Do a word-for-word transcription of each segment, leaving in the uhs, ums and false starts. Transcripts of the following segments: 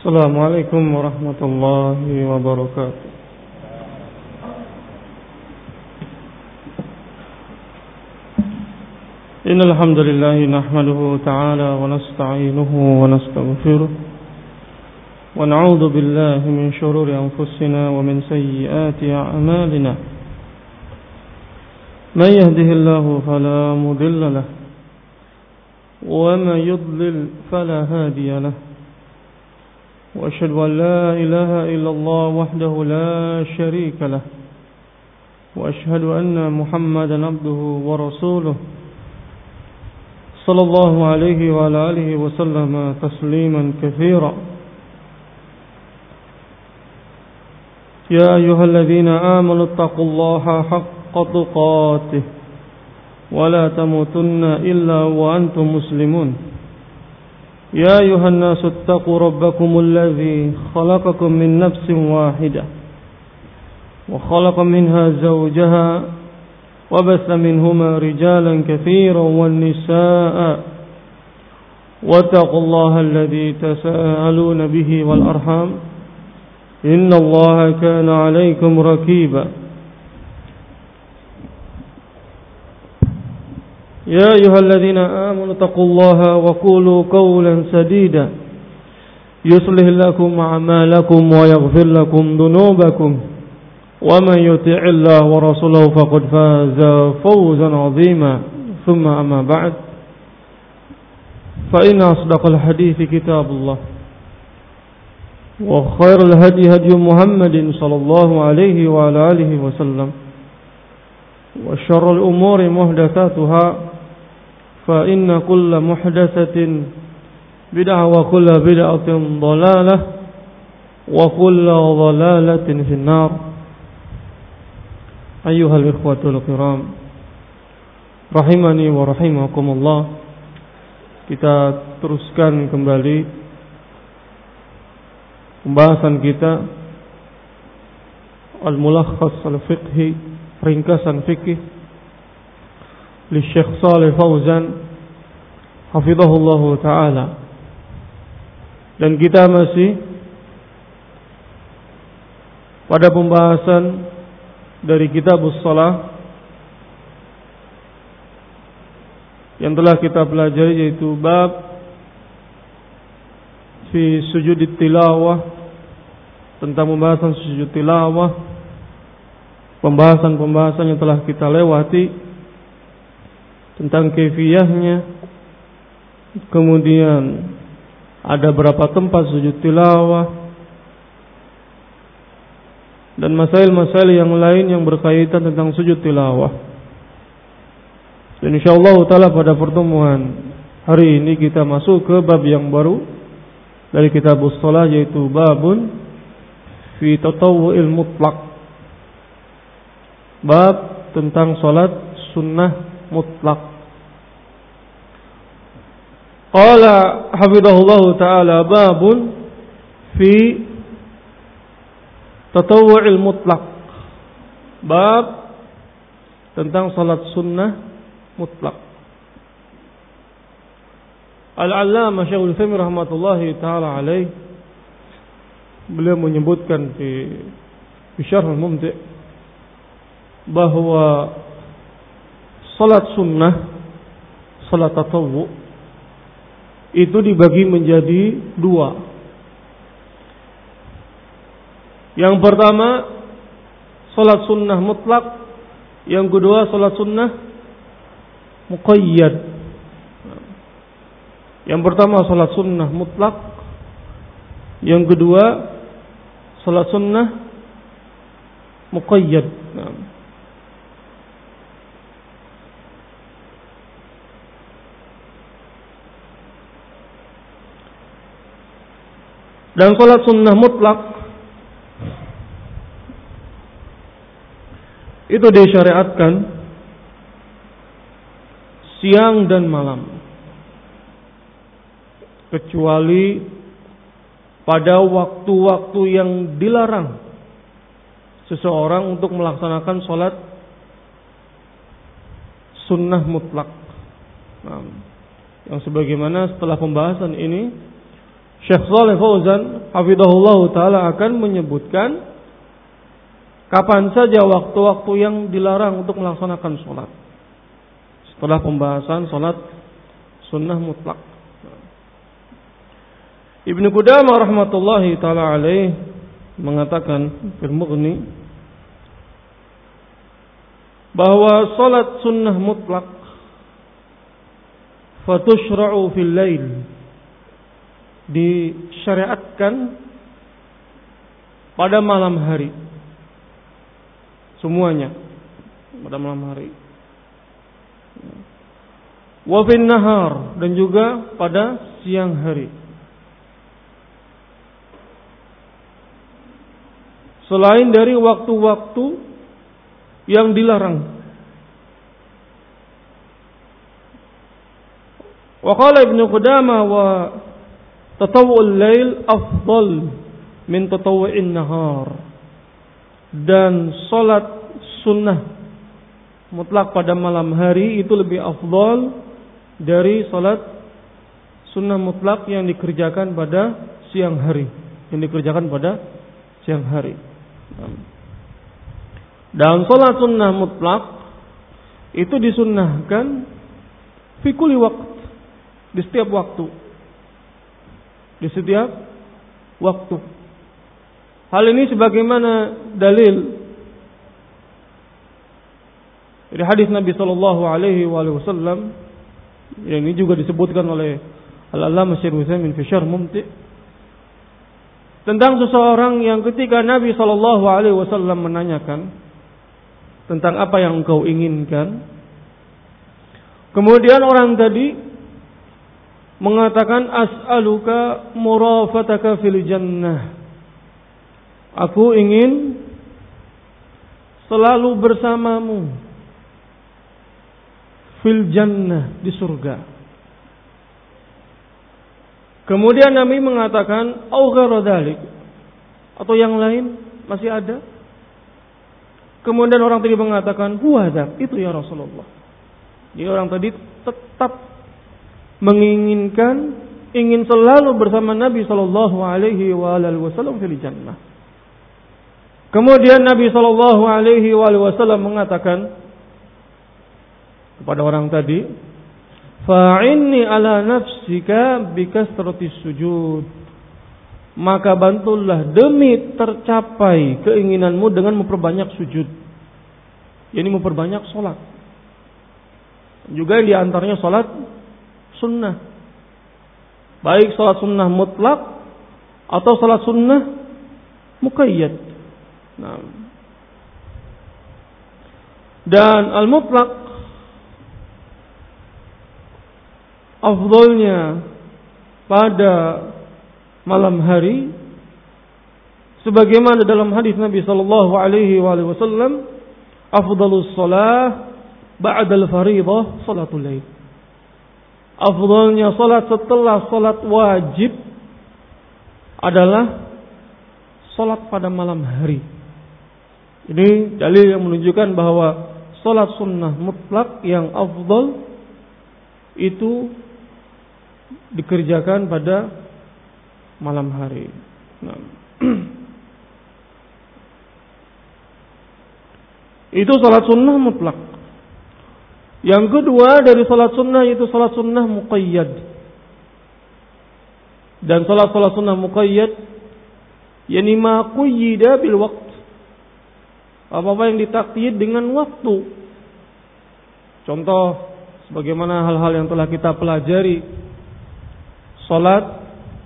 Assalamualaikum warahmatullahi wabarakatuh. Innal hamdalillah nahmaduhu ta'ala wa nasta'inuhu wa nastaghfiruh wa na'udzu billahi min shururi anfusina wa min sayyiati a'malina. Man yahdihillahu fala mudilla lahu wa man yudlil fala hadiya lahu. وأشهد أن لا إله إلا الله وحده لا شريك له وأشهد أن محمدا عبده ورسوله صلى الله عليه وعلى آله وسلم تسليما كثيرا. يا أيها الذين آمنوا اتقوا الله حق تقاته ولا تموتن إلا وأنتم مسلمون. يا أيها الناس اتقوا ربكم الذي خلقكم من نفس واحدة وخلق منها زوجها وبث منهما رجالا كثيرا والنساء واتقوا الله الذي تساءلون به والأرحام إن الله كان عليكم رقيبا. يا أيها الذين آمنوا اتقوا الله وقولوا قولا سديدا يصلح لكم أعمالكم ويغفر لكم ذنوبكم ومن يطع الله ورسوله فقد فاز فوزا عظيما. ثم أما بعد فإن أصدق الحديث كتاب الله وخير الهدي هدي محمد صلى الله عليه وعلى آله وسلم وشر الأمور محدثاتها فإن كل محدثة بدعة وكل بدعة ضلالة وكل ضلالة في النار. أيها الإخوة الكرام rahimani wa rahimakumullah. Kita teruskan kembali pembahasan kita Al-Mulakhas Al-Fiqhi, ringkasan fikih li Syekh Shalih Fauzan hafizahullahu ta'ala. Dan kita masih pada pembahasan dari Kitabus Shalah yang telah kita pelajari, yaitu bab fi sujud tilawah, tentang pembahasan sujud tilawah, pembahasan-pembahasan yang telah kita lewati tentang kaifiyahnya, kemudian ada berapa tempat sujud tilawah, dan masail-masail yang lain yang berkaitan tentang sujud tilawah. Dan insyaallah taala pada pertemuan hari ini kita masuk ke bab yang baru dari Kitabus Shalah, yaitu babun fi tatawwu'il mutlaq, bab tentang salat sunnah mutlak. Qala hafizahullahu ta'ala babun fi tatawwu'il mutlaq, bab tentang salat sunnah mutlak. Al-Allamah Syekhul Utsaimin rahmatullahi ta'ala alaih, beliau menyebutkan di Syarh Al-Mumti' bahwa salat sunnah, salat tatawwu' itu dibagi menjadi dua. Yang pertama salat sunnah mutlak, yang kedua salat sunnah muqayyad. Yang pertama salat sunnah mutlak, yang kedua salat sunnah muqayyad. Dan salat sunnah mutlak itu disyariatkan siang dan malam, kecuali pada waktu-waktu yang dilarang seseorang untuk melaksanakan salat sunnah mutlak. Nah, yang sebagaimana setelah pembahasan ini Syekh Shalih Fauzan hafizahullah taala akan menyebutkan kapan saja waktu-waktu yang dilarang untuk melaksanakan sholat. Setelah pembahasan sholat sunnah mutlak. Ibnu Qudamah rahmatullahi taala alaih mengatakan fil Mughni bahwa sholat sunnah mutlak fatushra'u fil lail, disyariatkan pada malam hari, semuanya pada malam hari. Wa fin nahar, dan juga pada siang hari. Selain dari waktu-waktu yang dilarang. Wa qala Ibnu Qudamah wa tatawwu'ul lail afdal min tatawwu'in nahar. Dan salat sunnah mutlak pada malam hari itu lebih afdal dari salat sunnah mutlak yang dikerjakan pada siang hari, yang dikerjakan pada siang hari. Dan salat sunnah mutlak itu disunnahkan fi kulli waqt, di setiap waktu. Di setiap waktu. Hal ini sebagaimana dalil dari hadis Nabi sallallahu alaihi wasallam, yang ini juga disebutkan oleh Al-Allamah Syekh Utsaimin fi Syarh Mumti', tentang seseorang yang ketika Nabi sallallahu alaihi wasallam menanyakan tentang apa yang engkau inginkan, kemudian orang tadi mengatakan as'aluka murafataka fil jannah. Aku ingin selalu bersamamu fil jannah, di surga. Kemudian Nabi mengatakan au ghairu dzalik, atau yang lain masih ada. Kemudian orang tadi mengatakan huwa dzak, itu ya Rasulullah. Jadi orang tadi tetap menginginkan, ingin selalu bersama Nabi sallallahu alaihi wasallam fil jannah. Kemudian Nabi sallallahu alaihi wasallam mengatakan kepada orang tadi, fa'inni ala nafsika bikasratis sujud. Maka bantulah demi tercapai keinginanmu dengan memperbanyak sujud. Ini memperbanyak solat. Juga yang diantaranya solat sunnah. Baik solat sunnah mutlak atau solat sunnah muqayyad. Nah. Dan al-mutlak afdalnya pada malam hari, sebagaimana dalam hadis Nabi sallallahu alaihi wasallam, afdalus shalah ba'dal fardhah salatul lail. Afdalnya salat setelah salat wajib adalah salat pada malam hari. Ini dalil yang menunjukkan bahwa salat sunnah mutlak yang afdal itu dikerjakan pada malam hari. Nah. Itu salat sunnah mutlak. Yang kedua dari salat sunnah itu salat sunnah muqayyad. Dan salat-salat sunnah muqayyad yani ma qayyida bil waqt. Apa-apa yang ditakyid dengan waktu. Contoh sebagaimana hal-hal yang telah kita pelajari, salat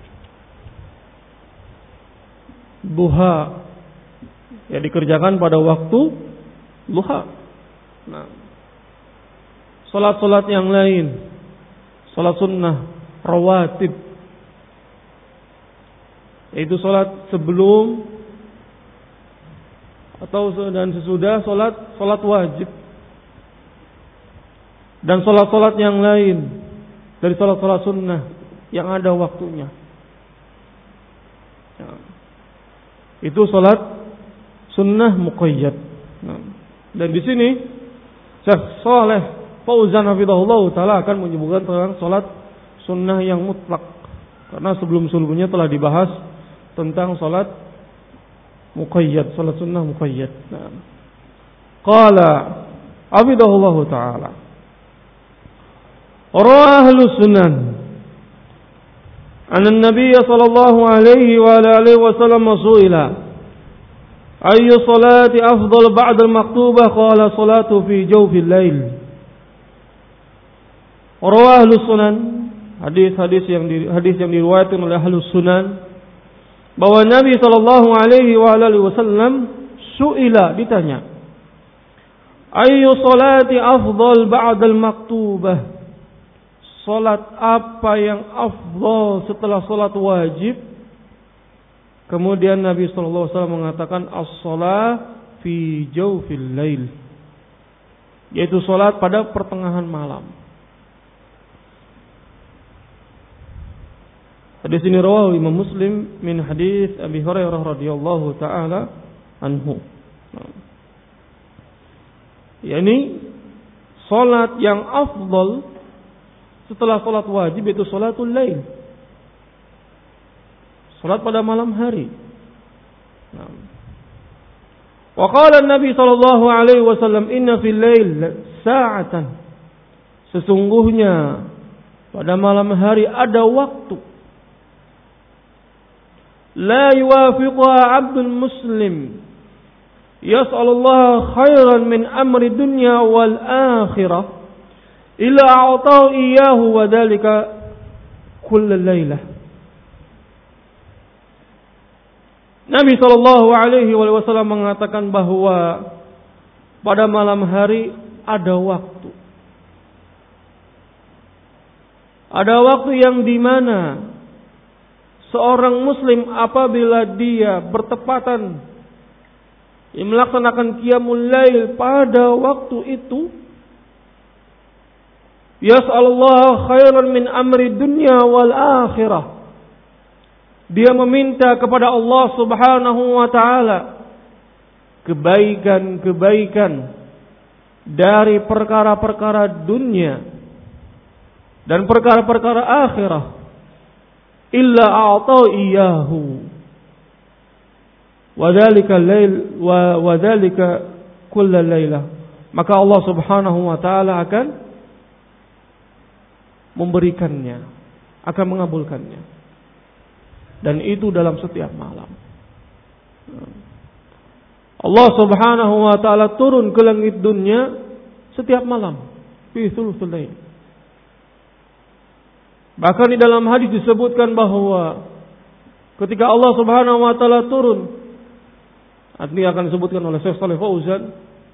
duha yang dikerjakan pada waktu duha. Nah, salat-salat yang lain, salat sunnah rawatib, yaitu salat sebelum atau dan sesudah salat salat wajib, dan salat-salat yang lain dari salat-salat sunnah yang ada waktunya. Ya. Itu salat sunnah muqayyad. Nah, dan di sini Syekh Shalih Fauzan hafizahullah taala akan menyebutkan tentang salat sunnah yang mutlak. Karena sebelum-sebelumnya telah dibahas tentang salat muqayyad, salat sunnah muqayyad. Nah. Qala abidahullahu ta'ala. Rawa ahlus sunan anna an-nabiy sallallahu alaihi wa alihi wasallam su'ila ayyu salati afdal ba'da al-maktubah qala salatu fi jawfil lail. Rawa ahlus sunan, hadis-hadis yang di, hadis yang diriwayatkan oleh ahlus sunan, bahwa Nabi sallallahu alaihi wa alihi wasallam su'ila, ditanya, ayyu salati afdal ba'da al-maktubah, salat apa yang afdal setelah salat wajib? Kemudian Nabi sallallahu alaihi wasallam mengatakan as-shalah fi jawfil lail, yaitu salat pada pertengahan malam. Hadis ini rawahu Imam Muslim min hadis Abi Hurairah radhiyallahu taala anhu. Yani salat yang afdal setelah salat wajib itu salatul lail. Salat pada malam hari. Wa qala an-nabi sallallahu alaihi wasallam inna fil lail sa'atan. Sesungguhnya pada malam hari ada waktu la yuwafiquha 'abdun muslim yas'alullah khairan min amri dunya wal akhirah illa a'tahu iyyahu wa dhalika kull lailah. Nabi sallallahu alaihi wasallam mengatakan bahwa pada malam hari ada waktu. Ada waktu yang di mana seorang muslim apabila dia bertepatan melaksanakan qiyamul lail pada waktu itu, yas'alullah khairan min amri dunya wal akhirah, dia meminta kepada Allah Subhanahu wa taala kebaikan-kebaikan dari perkara-perkara dunia dan perkara-perkara akhirah, illa a'ta iyyahu wa dzalika lail wa wa dzalika kull lailah, maka Allah Subhanahu wa taala akan memberikannya, akan mengabulkannya, dan itu dalam setiap malam. Allah Subhanahu wa taala turun ke langit dunia setiap malam fi thuluthul lail. Bahkan di dalam hadis disebutkan bahwa ketika Allah Subhanahu wa taala turun, artinya akan disebutkan oleh Syekh Shalih Fauzan,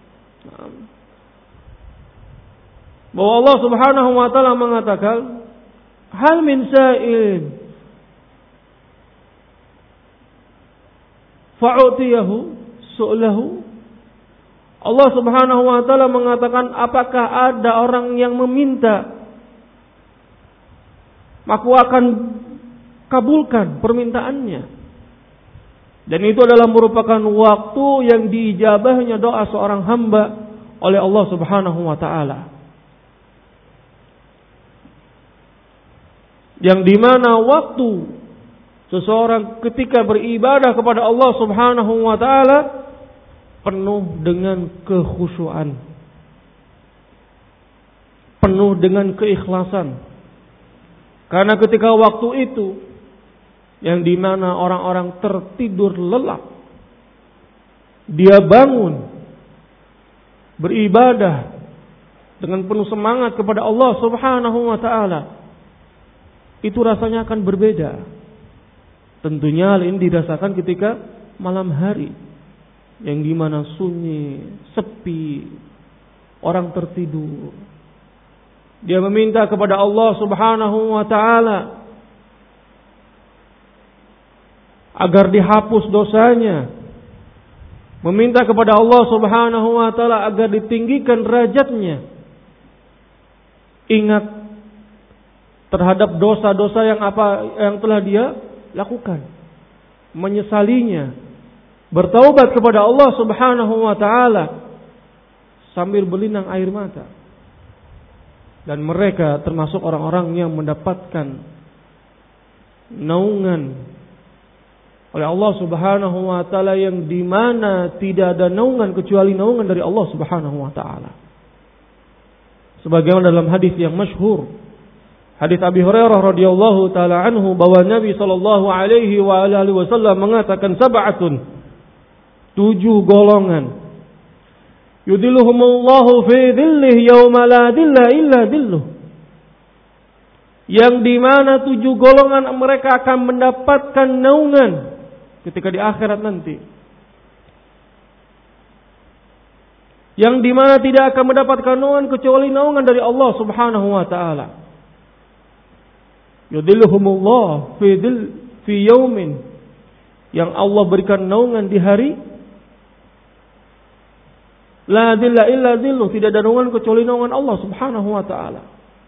bahwa Allah Subhanahu wa taala mengatakan, hal min sa'il fa'utiyahu su'lahu. Allah Subhanahu wa taala mengatakan, apakah ada orang yang meminta, maka akan kabulkan permintaannya. Dan itu adalah merupakan waktu yang diijabahnya doa seorang hamba oleh Allah Subhanahu wa taala. Yang dimana waktu seseorang ketika beribadah kepada Allah Subhanahu wa taala penuh dengan kekhusyuan, penuh dengan keikhlasan. Karena ketika waktu itu yang dimana orang-orang tertidur lelap, dia bangun beribadah dengan penuh semangat kepada Allah Subhanahu wa taala, itu rasanya akan berbeda. Tentunya hal ini dirasakan ketika malam hari yang dimana sunyi, sepi, orang tertidur. Dia meminta kepada Allah Subhanahu wa taala agar dihapus dosanya. Meminta kepada Allah Subhanahu wa taala agar ditinggikan derajatnya. Ingat terhadap dosa-dosa yang apa yang telah dia lakukan, menyesalinya, bertaubat kepada Allah Subhanahu wa taala sambil berlinang air mata. Dan mereka termasuk orang-orang yang mendapatkan naungan oleh Allah Subhanahu wa taala yang di mana tidak ada naungan kecuali naungan dari Allah Subhanahu wa taala. Sebagaimana dalam hadis yang masyhur, hadis Abi Hurairah radhiyallahu taala anhu, bahwa Nabi sallallahu alaihi wa alihi wasallam mengatakan sab'atun, tujuh golongan, yudilluhumullahu fi dhillihi yauma la dhilla illa dhilluh, yang di mana tujuh golongan mereka akan mendapatkan naungan ketika di akhirat nanti, yang di mana tidak akan mendapatkan naungan kecuali naungan dari Allah Subhanahu wa taala. Yudilluhumullah fi dhil fi yaumin, yang Allah berikan naungan di hari la dhilla illa dhilluh, tidak ada naungan kecuali naungan Allah Subhanahu wa taala.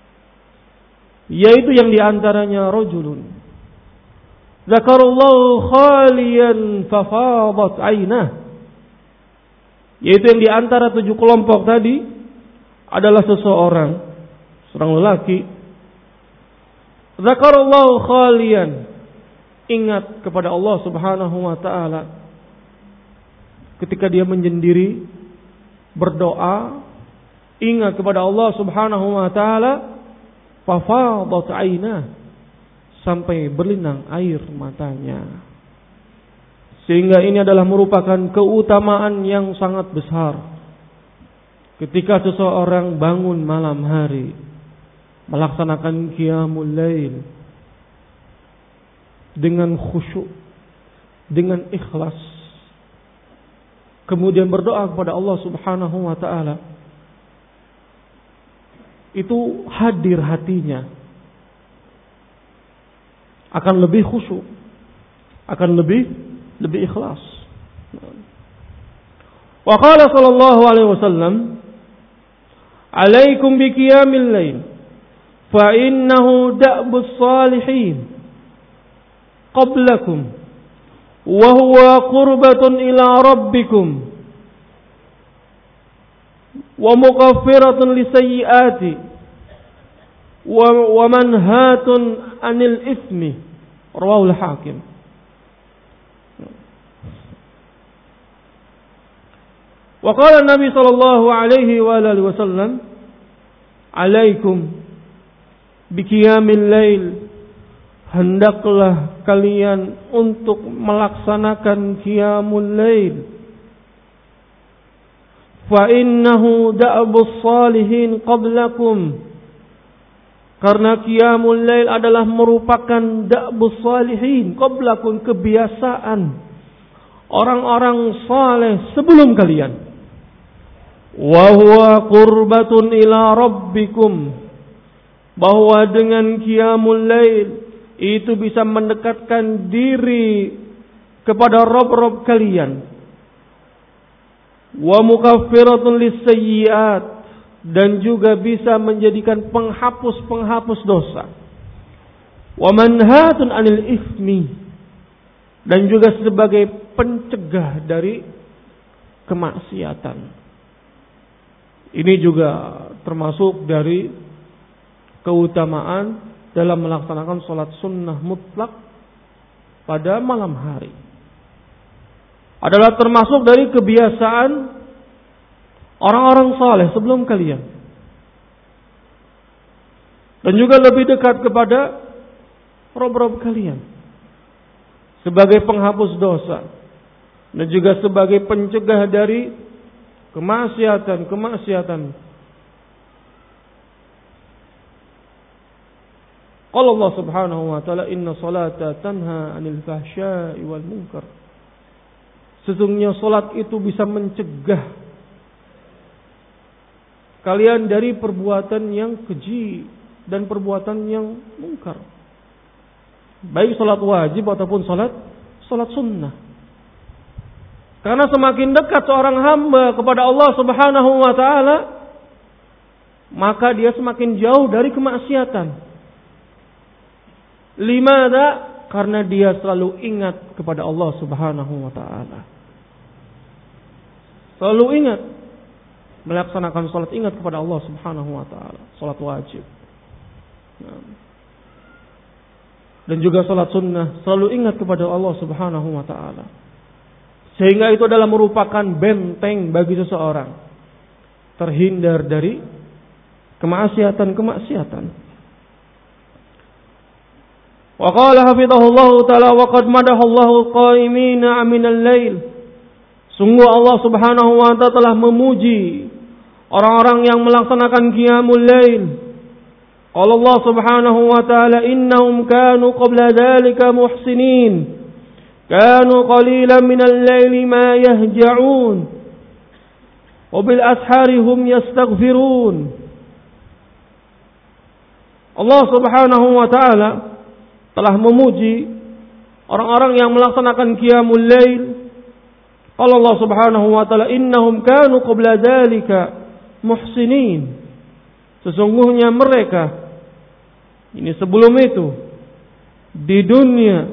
Yaitu yang diantaranya rajulun zakarallahu khaliyan fafadat aynah, yaitu yang diantara tujuh kelompok tadi adalah seseorang, seorang lelaki, zakarallahu khaliyan, ingat kepada Allah Subhanahu wa taala ketika dia menyendiri berdoa, ingat kepada Allah Subhanahu wa taala, fafadat aynah, sampai berlinang air matanya. Sehingga ini adalah merupakan keutamaan yang sangat besar ketika seseorang bangun malam hari melaksanakan qiyamul lail dengan khusyuk, dengan ikhlas, kemudian berdoa kepada Allah Subhanahu wa taala. Itu hadir hatinya, akan lebih khusyuk, akan lebih lebih ikhlas. Wa qala sallallahu alaihi wasallam, "Alaikum bi qiyamil lail, fa innahu da'bus salihin qablakum wa huwa qurbatun ila rabbikum wa mukaffiratun lisayyiati wa wa manhatun anil ismi." Rawahul Hakim. Wa qala Nabi sallallahu alaihi wa alihi wasallam, "Alaikum bi qiyamil lail." Hendaklah kalian untuk melaksanakan qiyamul lail. Fa innahu da'bus salihin qablakum. Karena qiyamul lail adalah merupakan da'bus salihin qablakum, kebiasaan orang-orang saleh sebelum kalian. Wa huwa qurbatun ila rabbikum, bahwa dengan qiyamul lail itu bisa mendekatkan diri kepada Rabb-Rabb kalian. Wa mukaffiratun lisayyiat, dan juga bisa menjadikan penghapus-penghapus dosa. Wa manhatun anil ismi, dan juga sebagai pencegah dari kemaksiatan. Ini juga termasuk dari keutamaan dalam melaksanakan sholat sunnah mutlak pada malam hari. Adalah termasuk dari kebiasaan orang-orang saleh sebelum kalian. Dan juga lebih dekat kepada Rabb-Rabb kalian. Sebagai penghapus dosa. Dan juga sebagai pencegah dari kemaksiatan-kemaksiatan. Qala Allah Subhanahu wa taala, "Inna salata tanha 'anil fahsya'i wal munkar." Sesungguhnya salat itu bisa mencegah kalian dari perbuatan yang keji dan perbuatan yang mungkar. Baik salat wajib ataupun salat salat sunnah. Karena semakin dekat seorang hamba kepada Allah Subhanahu wa taala, maka dia semakin jauh dari kemaksiatan. Limada? Karena dia selalu ingat kepada Allah Subhanahu wa taala. Selalu ingat melaksanakan salat, ingat kepada Allah Subhanahu wa taala, salat wajib. Nah. dan juga salat sunnah, selalu ingat kepada Allah Subhanahu wa taala. Sehingga itu adalah merupakan benteng bagi seseorang terhindar dari kemaksiatan-kemaksiatan. Wa qala hafizahullahu taala wa qad madahallahu qaimina minal lail. Sungguh Allah Subhanahu wa taala telah memuji orang-orang yang melaksanakan qiyamul lail. Qala Allah Subhanahu wa taala innahum kanu qabla dzalika muhsinin kanu qalilan minal laili ma yahja'un wa bil ashari hum yastaghfirun. Allah Subhanahu wa taala telah memuji orang-orang yang melaksanakan qiyamul lail. Qala Allah Subhanahu wa taala innahum kanu qabla dzalika muhsinin. Sesungguhnya mereka ini sebelum itu di dunia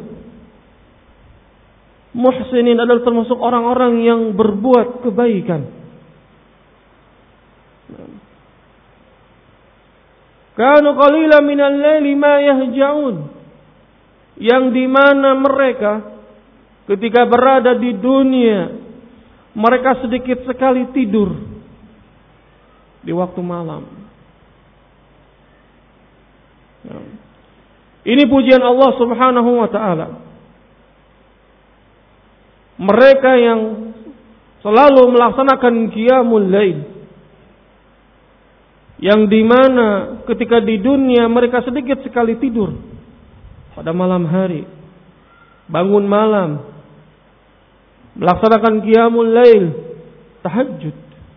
muhsinin adalah termasuk orang-orang yang berbuat kebaikan. Kanu qalilan minal laili ma yahja'un, yang dimana mereka ketika berada di dunia mereka sedikit sekali tidur di waktu malam. Ini pujian Allah Subhanahu wa taala. Mereka yang selalu melaksanakan qiyamul lail, yang dimana ketika di dunia mereka sedikit sekali tidur pada malam hari, bangun malam, melaksanakan qiyamul lail, tahajud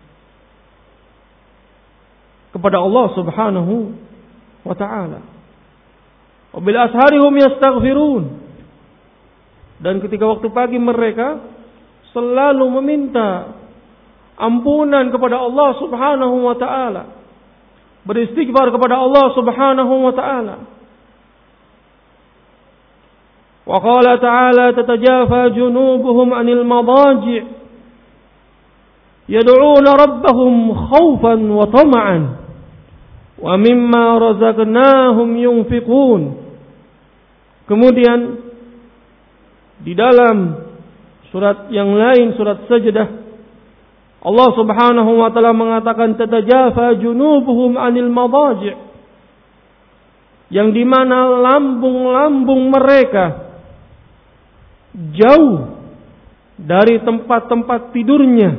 kepada Allah Subhanahu wa taala. Wabil ashari hum yastaghfirun, dan ketika waktu pagi mereka selalu meminta ampunan kepada Allah Subhanahu wa taala, beristighfar kepada Allah Subhanahu wa taala. Wa qala ta'ala tatajafa junubuhum 'anil madaji' yad'una rabbahum khaufan wa tama'an wa mimma razaqnahum yunfiqun. Kemudian di dalam surat yang lain, surat Sajdah, Allah Subhanahu wa taala mengatakan tatajafa junubuhum 'anil madaji', yang dimana lambung-lambung mereka jauh dari tempat-tempat tidurnya.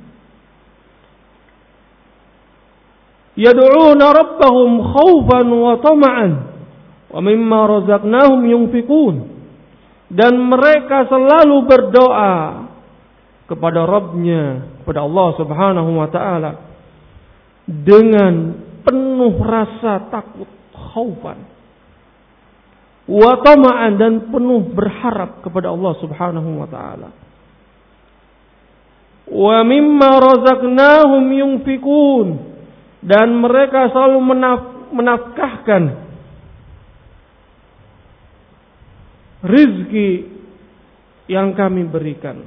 Yad'una rabbahum khaufan wa tama'an wa mimma razaqnahum yunfiqun, dan mereka selalu berdoa kepada Rabbnya, kepada Allah Subhanahu wa taala dengan penuh rasa takut, khaufan wa tama'an, dan penuh berharap kepada Allah Subhanahu wa taala. Wa mimma razaqnahum yunfiqun, dan mereka selalu menaf, menafkahkan rizki yang kami berikan.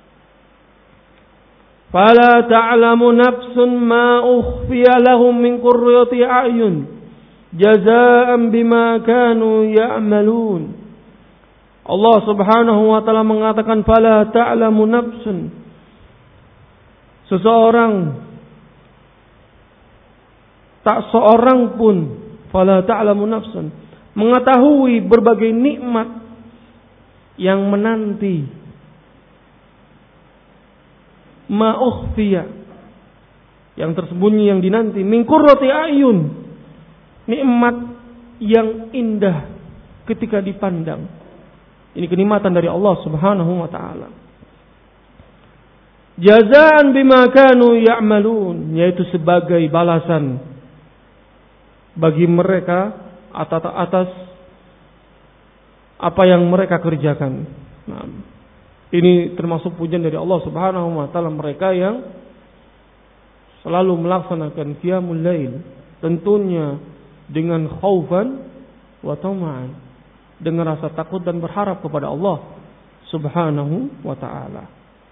Fala ta'lamu nafsun ma ukhfiya lahum min qurrati a'yun jazaa'an bima kanu ya'malun. Allah Subhanahu wa taala mengatakan fala ta'lamu nafsun, seseorang, tak seorang pun, fala ta'lamu nafsun, mengetahui berbagai nikmat yang menanti, ma ukhfiya, yang tersembunyi, yang dinanti, min qurrati a'yun, nikmat yang indah ketika dipandang. Ini kenikmatan dari Allah Subhanahu wa taala. Jazaan bima kanu ya'malun, yaitu sebagai balasan bagi mereka atas atas apa yang mereka kerjakan. Nah, ini termasuk pujian dari Allah Subhanahu wa taala, mereka yang selalu melaksanakan qiyamul lail, tentunya dengan khaufan wa tama'an, dengan rasa takut dan berharap kepada Allah Subhanahu wa taala.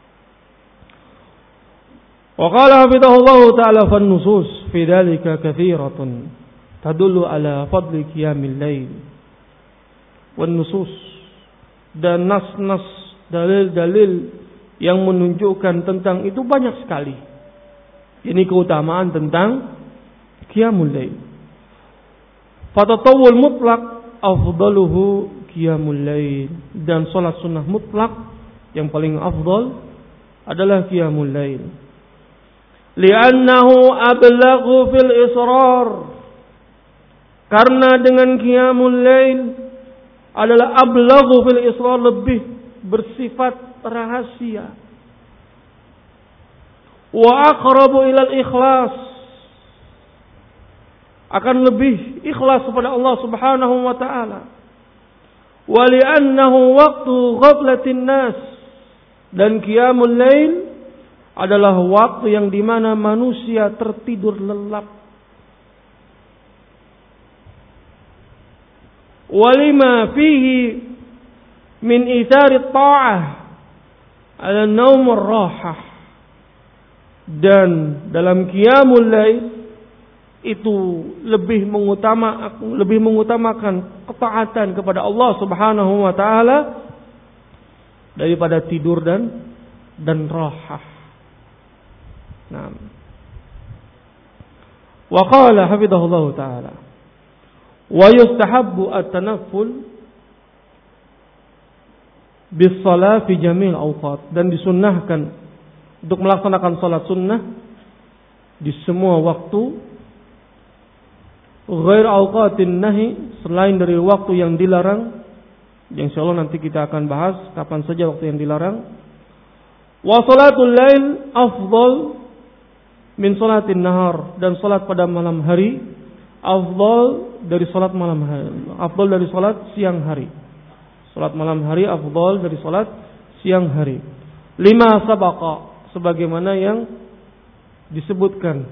Wa qala hafidhahullahu ta'ala fan nusus fi dzalika katsiratun tadullu ala fadli qiyamil lail. wan nusus, dan nas-nas, dalil-dalil yang menunjukkan tentang itu banyak sekali. Ini keutamaan tentang qiyamul lail. Fatatawul mutlak afdaluhu qiyamul lail, dan salat sunnah mutlak yang paling afdal adalah qiyamul lail. Li'annahu ablaghu fil israr, karena dengan qiyamul lail adalah ablaghu fil israr, lebih bersifat rahasia. Wa aqrabu ilal ikhlas, akan lebih ikhlas kepada Allah Subhanahu wa taala. Wa li'annahu waqtu ghaflatin nas, dan qiyamul lail adalah waktu yang dimana manusia tertidur lelap. Walima fihi min ithari ta'ah ala naum ar-rahah, dan dalam qiyamul lail itu lebih mengutama lebih mengutamakan ketaatan kepada Allah Subhanahu wa taala daripada tidur dan dan rahah. Naam. Wa qala hafizahullah taala, wa yustahabbu at-tanafful bis shalah fi jamil awqat, dan disunnahkan untuk melaksanakan salat sunnah di semua waktu, ghair awqatin nahi, selain dari waktu yang dilarang, yang insyaallah nanti kita akan bahas kapan saja waktu yang dilarang. Wa salatul lail afdal min salatin nahar, dan salat pada malam hari afdal dari salat malam hari, afdal dari salat siang hari. Salat malam hari afdal dari salat siang hari. Lima sabaqa, sebagaimana yang disebutkan.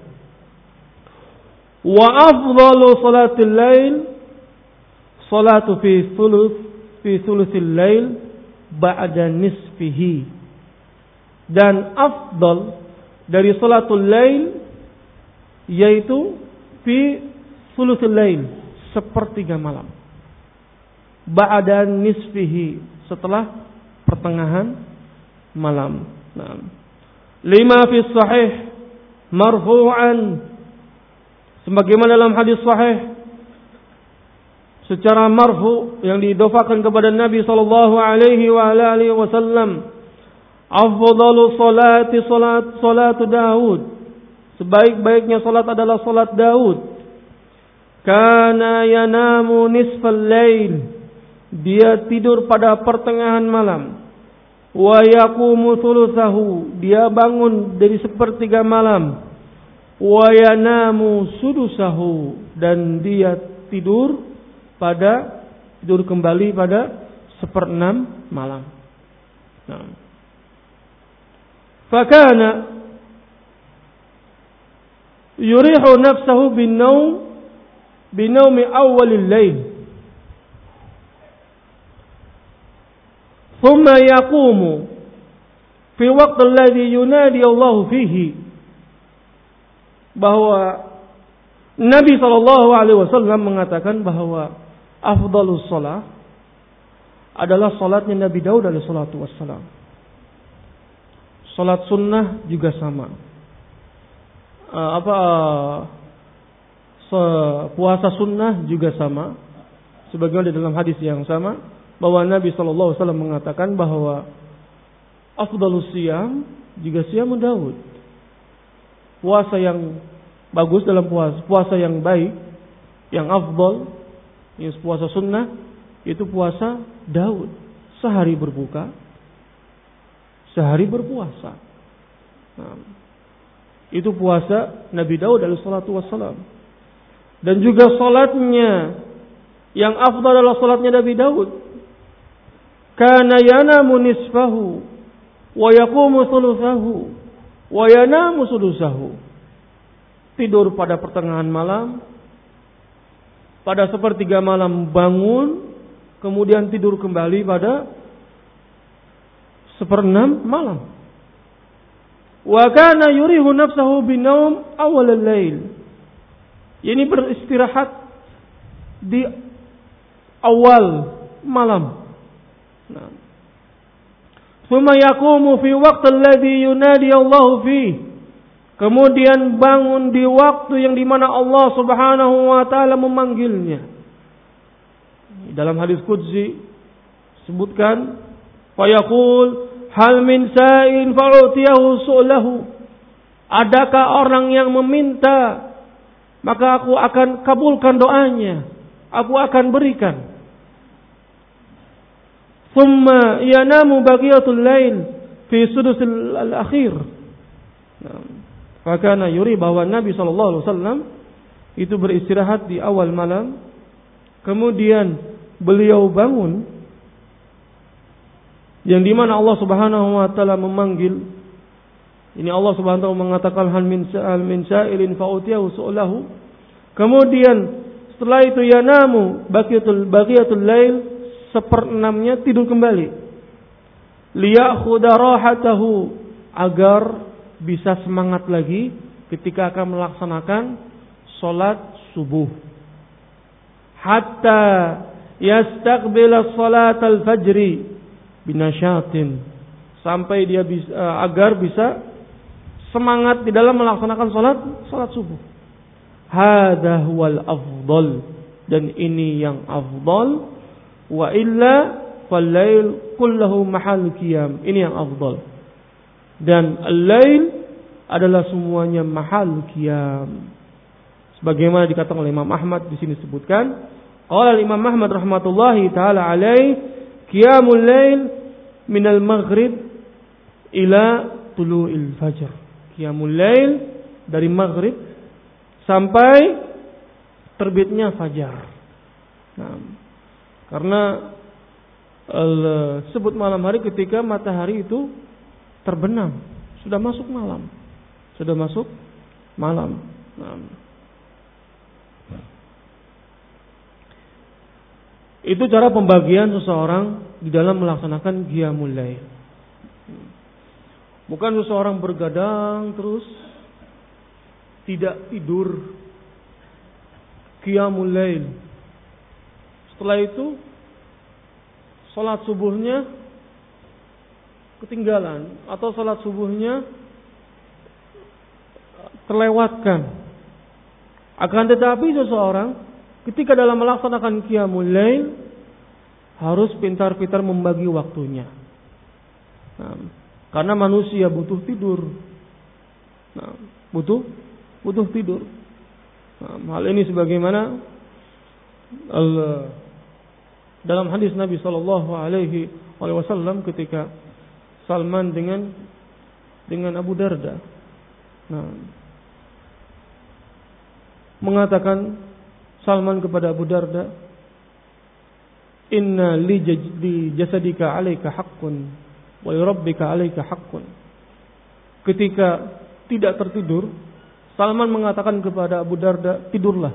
Wa afdalu salatil lail salatu fi thuluth fi thuluthil lail ba'da nisfihi, dan afdal dari salatul lail yaitu fi thuluthil lail, sepertiga malam, ba'da nisfihi, setelah pertengahan malam. Nah, lima fi sahih marfu'an, sebagaimana dalam hadis sahih secara marfu yang diidofakan kepada Nabi sallallahu alaihi wa alihi wasallam, afdalu salati salat salatu Daud, sebaik-baiknya salat adalah salat Daud. Kana yanamu nisfal lail, dia tidur pada pertengahan malam. Wa yaqumu thulutsahu, dia bangun dari sepertiga malam. Wa yanamu sudusahu, dan dia tidur pada tidur kembali pada seperenam malam. Nah, fakana yurihu nafsahu bin-naum binaumi awwalil lail, thumma yaqumu fi waqti alladhi yunadi Allah fihi, bahwa Nabi sallallahu alaihi wasallam mengatakan bahwa afdalus shalah adalah salatnya Nabi Daud alaihi salatu wassalam. Salat sunnah juga sama. Uh, apa uh, puasa sunnah juga sama. Sebagaimana di dalam hadis yang sama, bahwa Nabi sallallahu alaihi wasallam mengatakan bahwa afdalus siyam juga siyam Daud. Puasa yang bagus dalam puasa, puasa yang baik, yang afdal, yang puasa sunnah, itu puasa Daud. Sehari berbuka, sehari berpuasa. Nah, itu puasa Nabi Daud alaihi salatu wassalam. Dan juga salatnya yang afdal adalah salatnya Nabi Daud. Kana yanamu nisfahu wa yaqumu thulutsahu wa yanamu sudusahu. Tidur pada pertengahan malam, pada sepertiga malam bangun, kemudian tidur kembali pada seperenam malam. Wa kana yurihu nafsahu binaum awal al-lail. Ini beristirahat di awal malam. Nah. Tsumma yaqumu fi waqti alladhi yunadi Allah fi. Kemudian bangun di waktu yang dimana Allah Subhanahu wa taala memanggilnya. Dalam hadis qudsi sebutkan, fa yaqul hal min sa'in fa'utiyahu su'lahu. Adakah orang yang meminta, maka aku akan kabulkan doanya, aku akan berikan. Thumma yanamu baqiyatul lail fi sudusil al-akhir. Fakana yuri bahwa Nabi sallallahu alaihi wasallam itu beristirahat di awal malam, kemudian beliau bangun yang dimana Allah Subhanahu wa taala memanggil. Ini Allah Subhanahu wa taala mengatakan hal min sa'al min sa'ilin fa'utiyahu su'lahu. Kemudian setelah itu yanamu baqiyatul baqiyatul lail, seperenamnya tidur kembali. Liya'khudha rahatahu, agar bisa semangat lagi ketika akan melaksanakan salat subuh. Hatta yastaqbila salat al-fajri binasyatin, sampai dia bisa, uh, agar bisa semangat di dalam melaksanakan salat salat subuh. Hadza huwal afdal, dan ini yang afdal. Wa illa fal-lail kulluhu mahal qiyam, ini yang afdal. Dan al-lail adalah semuanya mahal qiyam. Sebagaimana dikatakan oleh Imam Ahmad di sini disebutkan, qala Imam Ahmad rahmatullahi taala alaih, qiyamul lail minal maghrib ila tulu'il fajr. Qiyamul lail dari maghrib sampai terbitnya fajar. Nah, karena al- sebut malam hari ketika matahari itu terbenam, sudah masuk malam, sudah masuk malam. Nah, itu cara pembagian seseorang di dalam melaksanakan qiyamul lail. Bukan seseorang bergadang terus tidak tidur qiyamul lail. Setelah itu salat subuhnya ketinggalan atau salat subuhnya terlewatkan. Akan tetapi seseorang ketika dalam melaksanakan qiyamul lail harus pintar-pintar membagi waktunya. Nah, karena manusia butuh tidur. Nah, butuh butuh tidur. Nah, hal ini sebagaimana Allah, dalam hadis Nabi sallallahu alaihi wasallam ketika Salman dengan dengan Abu Darda, nah, mengatakan Salman kepada Abu Darda, inna li jasadika alaika haqqun wa li rabbika alaika haqqun. Ketika tidak tertidur, Salman mengatakan kepada Abu Darda, tidurlah.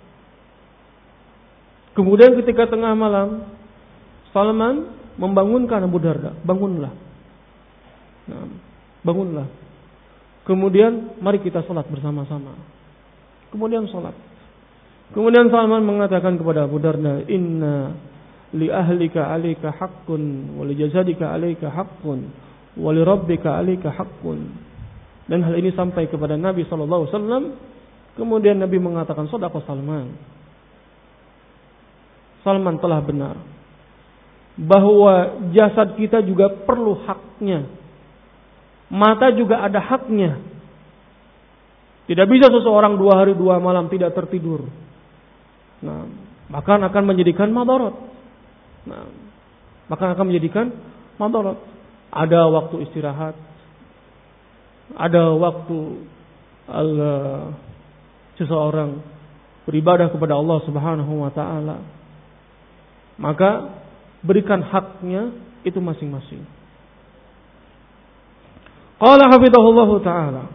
Kemudian ketika tengah malam, Salman membangunkan Abu Darda, bangunlah. Nah, bangunlah. Kemudian mari kita salat bersama-sama. Kemudian salat. Kemudian Salman mengatakan kepada Abu Darda, inna li ahlika alayka haqqun wa li jasadika alayka haqqun wa li rabbika alayka haqqun. Dan hal ini sampai kepada Nabi sallallahu alaihi wasallam. Kemudian Nabi mengatakan, shadaqa Salman. Salman telah benar bahwa jasad kita juga perlu haknya. Mata juga ada haknya. Tidak bisa seseorang dua hari dua malam tidak tertidur. Nah, bahkan akan menjadikan madarat. Nah, bahkan akan menjadikan madarat. Ada waktu istirahat, ada waktu Allah, seseorang beribadah kepada Allah Subhanahu wa taala. Maka berikan haknya itu masing-masing. Qala hafidhahullahu ta'ala,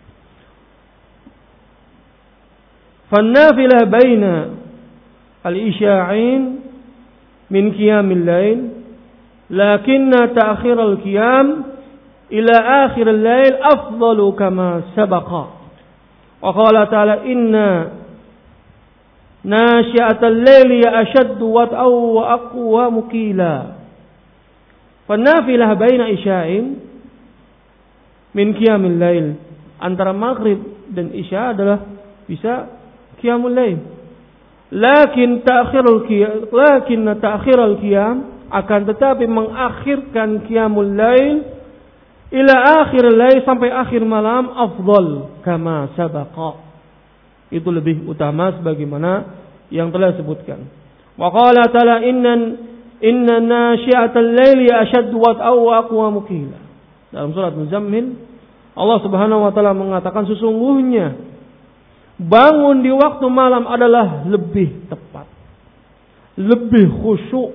fannafilah baina al-isya'in min qiyamil lail, lakinna ta'khir al-qiyam ila akhir al-lail afdalu kama sabaqa. Wa qala ta'ala, inna nasyi'atal laili ashaddu wat'aw wa aqwamu qila. Fanafilah baina isya'in min qiyamil lail. Antara maghrib dan isya adalah bisa qiyamul lail. Lakin ta'khirul qiyam, lakin ta'khirul qiyam, akan tetapi mengakhirkan qiyamul lail ila akhir lail, sampai akhir malam, afdal kama sabaqa, itu lebih utama sebagaimana yang telah disebutkan. Wa qala ta'ala inna inna nasyi'atal laili ashaddu wat'aw wa aqwamu qila. Dalam surat Muzammil Allah Subhanahu wa taala mengatakan sesungguhnya bangun di waktu malam adalah lebih tepat, lebih khusyuk.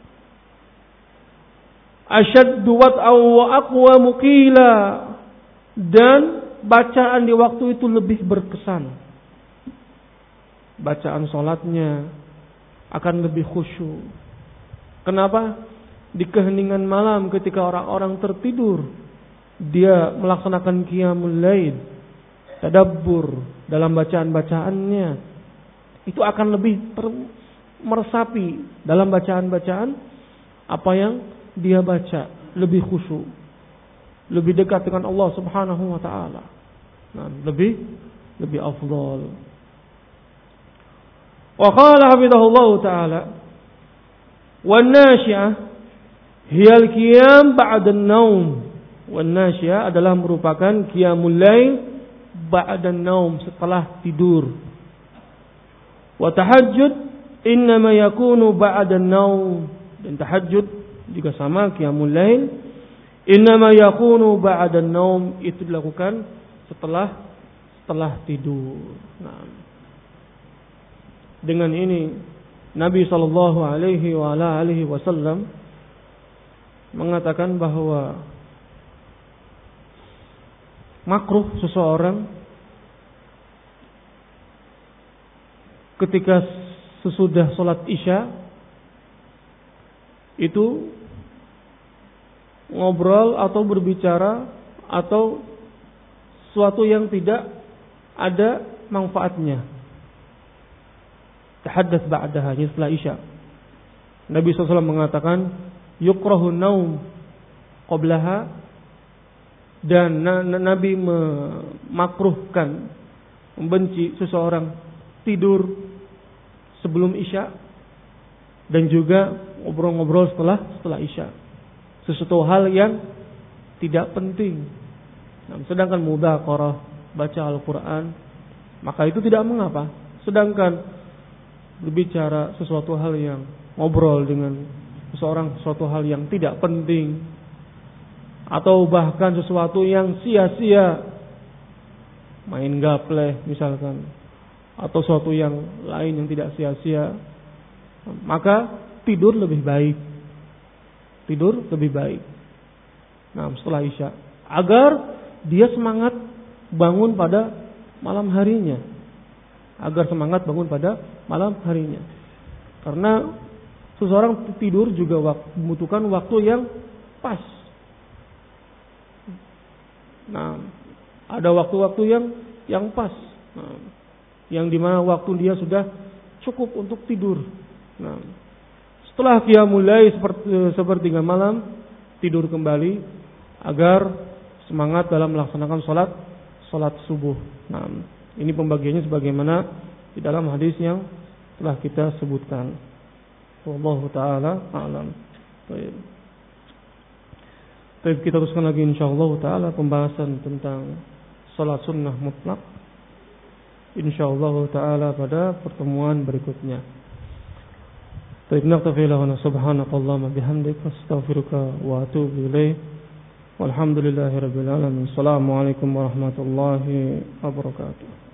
Ashaddu wat'aw wa aqwamu qila, dan bacaan di waktu itu lebih berkesan. Bacaan salatnya akan lebih khusyuk. Kenapa? Di keheningan malam ketika orang-orang tertidur, dia melaksanakan qiyamul lail, tadabbur dalam bacaan-bacaannya, itu akan lebih ter- meresapi dalam bacaan-bacaan apa yang dia baca, lebih khusyuk, lebih dekat dengan Allah Subhanahu wa taala. Nah, lebih lebih afdal. Wa qala hafizahullah taala, wan nasyi'ah hiya al-qiyam ba'da an-naum. Wan nasyi'ah adalah merupakan qiyamul lail ba'da an-naum, setelah tidur. Wa tahajjud innama yakunu ba'da an-naum, dan tahajud juga sama, qiyamul lail innama yakunu ba'da an-naum, itu dilakukan setelah setelah tidur. Nah, dengan ini Nabi sallallahu alaihi wa ala alihi wasallam mengatakan bahwa makruh seseorang ketika sesudah sholat isya itu ngobrol atau berbicara atau sesuatu yang tidak ada manfaatnya. Tahaddath ba'daha, setelah isya. Nabi sallallahu alaihi wasallam mengatakan yukrahu naum qablaha, dan Nabi memakruhkan, membenci seseorang tidur sebelum isya, dan juga ngobrol-ngobrol setelah setelah isya, sesuatu hal yang tidak penting. Nah, sedangkan mudzakarah, baca Al-Quran, maka itu tidak mengapa. Sedangkan berbicara sesuatu hal yang, ngobrol dengan seseorang sesuatu hal yang tidak penting, atau bahkan sesuatu yang sia-sia, main gaple misalkan, atau sesuatu yang lain yang tidak sia-sia, maka tidur lebih baik. Tidur lebih baik. Nah, setelah isya, agar dia semangat bangun pada malam harinya. Agar semangat bangun pada malam harinya. Karena seseorang tidur juga membutuhkan waktu yang pas. Nah, ada waktu-waktu yang yang pas. Nah, yang dimana waktu dia sudah cukup untuk tidur. Nah, setelah qiyamul lail seperti sepertiga malam, tidur kembali agar semangat dalam melaksanakan salat salat subuh. Nah, ini pembagiannya sebagaimana di dalam hadis yang telah kita sebutkan. Wallahu taala a'lam. Baik. Baik, kita teruskan lagi insyaallah taala pembahasan tentang salat sunnah mutlak insyaallah taala pada pertemuan berikutnya. Baik, naktafi lahuna subhanakallahumma bihamdika astaghfiruka wa atubu ilaik. Walhamdulillahirabbil alamin. Assalamualaikum warahmatullahi wabarakatuh.